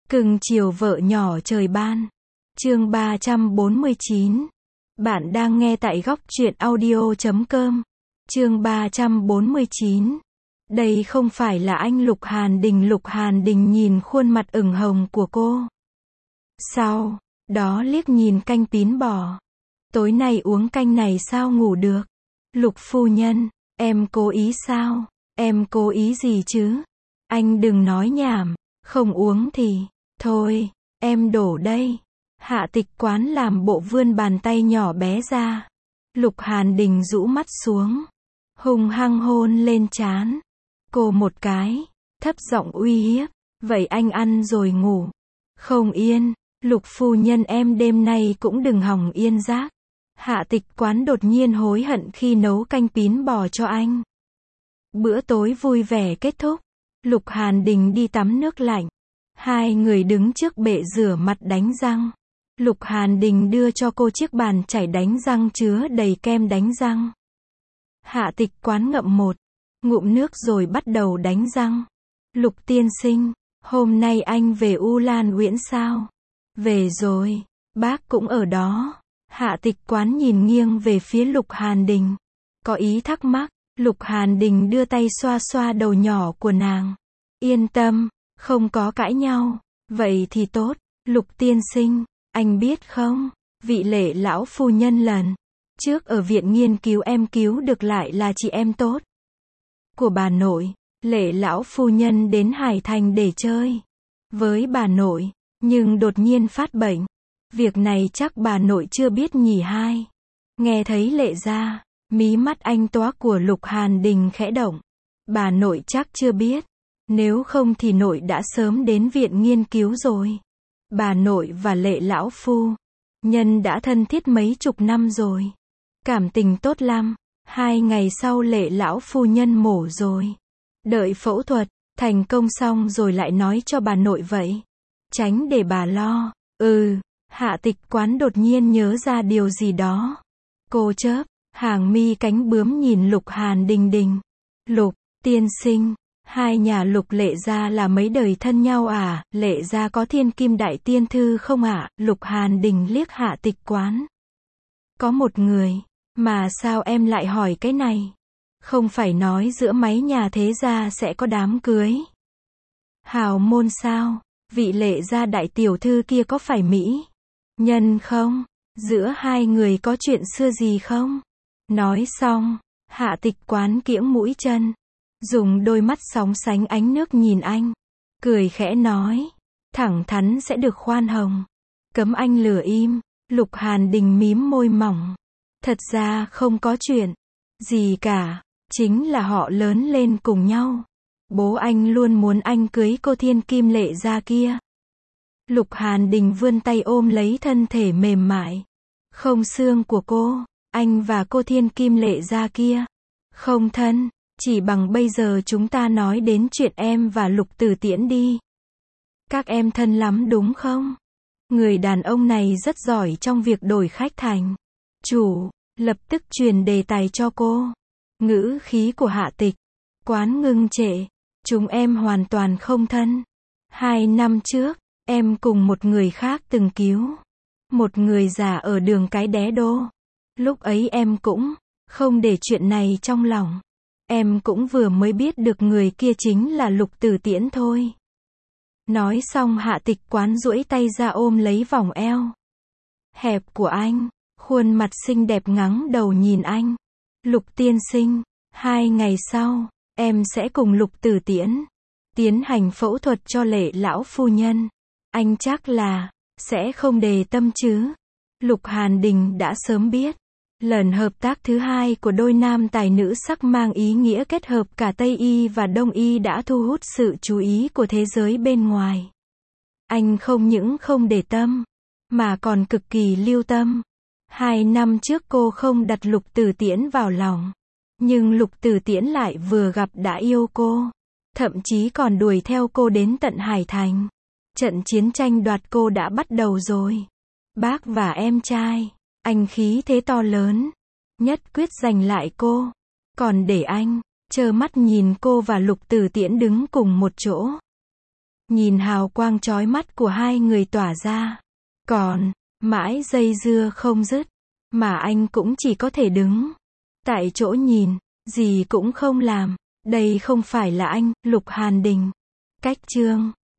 Cưng chiều vợ nhỏ trời ban. Chương 349. Bạn đang nghe tại góc truyện audio.com. Chương 349. Đây không phải là anh Lục Hàn Đình. Lục Hàn Đình nhìn khuôn mặt ửng hồng của cô. Sau đó liếc nhìn canh pín bò. Tối nay uống canh này sao ngủ được? Lục phu nhân, em cố ý sao? Em cố ý gì chứ? Anh đừng nói nhảm, không uống thì, thôi, em đổ đây. Hạ Tịch Quán làm bộ vươn bàn tay nhỏ bé ra. Lục Hàn Đình rũ mắt xuống, hung hăng hôn lên trán cô một cái, thấp giọng uy hiếp, vậy anh ăn rồi ngủ. Không yên, Lục phu nhân em đêm nay cũng đừng hỏng yên giấc. Hạ Tịch Quán đột nhiên hối hận khi nấu canh pín bò cho anh. Bữa tối vui vẻ kết thúc, Lục Hàn Đình đi tắm nước lạnh. Hai người đứng trước bệ rửa mặt đánh răng. Lục Hàn Đình đưa cho cô chiếc bàn chải đánh răng chứa đầy kem đánh răng. Hạ Tịch Quán ngậm một ngụm nước rồi bắt đầu đánh răng. Lục tiên sinh, hôm nay anh về U Lan Uyển sao? Về rồi, bác cũng ở đó. Hạ Tịch Quán nhìn nghiêng về phía Lục Hàn Đình, có ý thắc mắc. Lục Hàn Đình đưa tay xoa xoa đầu nhỏ của nàng. Yên tâm, không có cãi nhau. Vậy thì tốt. Lục tiên sinh, anh biết không, vị Lệ lão phu nhân lần trước ở viện nghiên cứu em cứu được lại là chị em tốt của bà nội. Lệ lão phu nhân đến Hải Thành để chơi với bà nội, nhưng đột nhiên phát bệnh. Việc này chắc bà nội chưa biết nhỉ hai. Nghe thấy Lệ gia, mí mắt anh toá của Lục Hàn Đình khẽ động. Bà nội chắc chưa biết. Nếu không thì nội đã sớm đến viện nghiên cứu rồi. Bà nội và Lệ lão phu nhân đã thân thiết mấy chục năm rồi. Cảm tình tốt lắm. 2 ngày sau Lệ lão phu nhân mổ rồi. Đợi phẫu thuật thành công xong rồi lại nói cho bà nội vậy. Tránh để bà lo. Hạ Tịch Quán đột nhiên nhớ ra điều gì đó. Cô chớp hàng mi cánh bướm nhìn Lục Hàn Đình. Lục tiên sinh, hai nhà Lục Lệ gia là mấy đời thân nhau à? Lệ gia có thiên kim đại tiên thư không ạ? Lục Hàn Đình liếc Hạ Tịch Quán. Có một người, mà sao em lại hỏi cái này? Không phải nói giữa mấy nhà thế gia sẽ có đám cưới hào môn sao? Vị Lệ gia đại tiểu thư kia có phải Mỹ nhân không? Giữa hai người có chuyện xưa gì không? Nói xong, Hạ Tịch Quán kiễng mũi chân, dùng đôi mắt sóng sánh ánh nước nhìn anh, cười khẽ nói, thẳng thắn sẽ được khoan hồng. Cấm anh lừa im. Lục Hàn Đình mím môi mỏng. Thật ra không có chuyện gì cả, chính là họ lớn lên cùng nhau. Bố anh luôn muốn anh cưới cô thiên kim Lệ gia kia. Lục Hàn Đình vươn tay ôm lấy thân thể mềm mại, không xương của cô. Anh và cô thiên kim Lệ gia kia không thân, chỉ bằng bây giờ chúng ta nói đến chuyện em và Lục Tử Tiễn đi. Các em thân lắm đúng không? Người đàn ông này rất giỏi trong việc đổi khách thành chủ, lập tức truyền đề tài cho cô. Ngữ khí của Hạ Tịch Quán ngưng trệ. Chúng em hoàn toàn không thân. 2 năm trước, em cùng một người khác từng cứu một người già ở đường cái Đé Đô. Lúc ấy em cũng không để chuyện này trong lòng. Em cũng vừa mới biết được người kia chính là Lục Tử Tiễn thôi. Nói xong Hạ Tịch Quán duỗi tay ra ôm lấy vòng eo hẹp của anh, khuôn mặt xinh đẹp ngẩng đầu nhìn anh. Lục tiên sinh, 2 ngày sau, em sẽ cùng Lục Tử Tiễn tiến hành phẫu thuật cho Lệ lão phu nhân. Anh chắc là sẽ không đề tâm chứ? Lục Hàn Đình đã sớm biết. Lần hợp tác thứ hai của đôi nam tài nữ sắc mang ý nghĩa kết hợp cả Tây y và Đông y đã thu hút sự chú ý của thế giới bên ngoài. Anh không những không để tâm, mà còn cực kỳ lưu tâm. 2 năm trước cô không đặt Lục Tử Tiễn vào lòng, nhưng Lục Tử Tiễn lại vừa gặp đã yêu cô, thậm chí còn đuổi theo cô đến tận Hải Thành. Trận chiến tranh đoạt cô đã bắt đầu rồi. Bác và em trai, anh khí thế to lớn, nhất quyết giành lại cô, còn để anh trơ mắt nhìn cô và Lục Tử Tiễn đứng cùng một chỗ. nhìn hào quang chói mắt của hai người tỏa ra. Còn, mãi dây dưa không dứt, mà anh cũng chỉ có thể đứng tại chỗ nhìn, gì cũng không làm. Đây không phải là anh, Lục Hàn Đình. Cách chương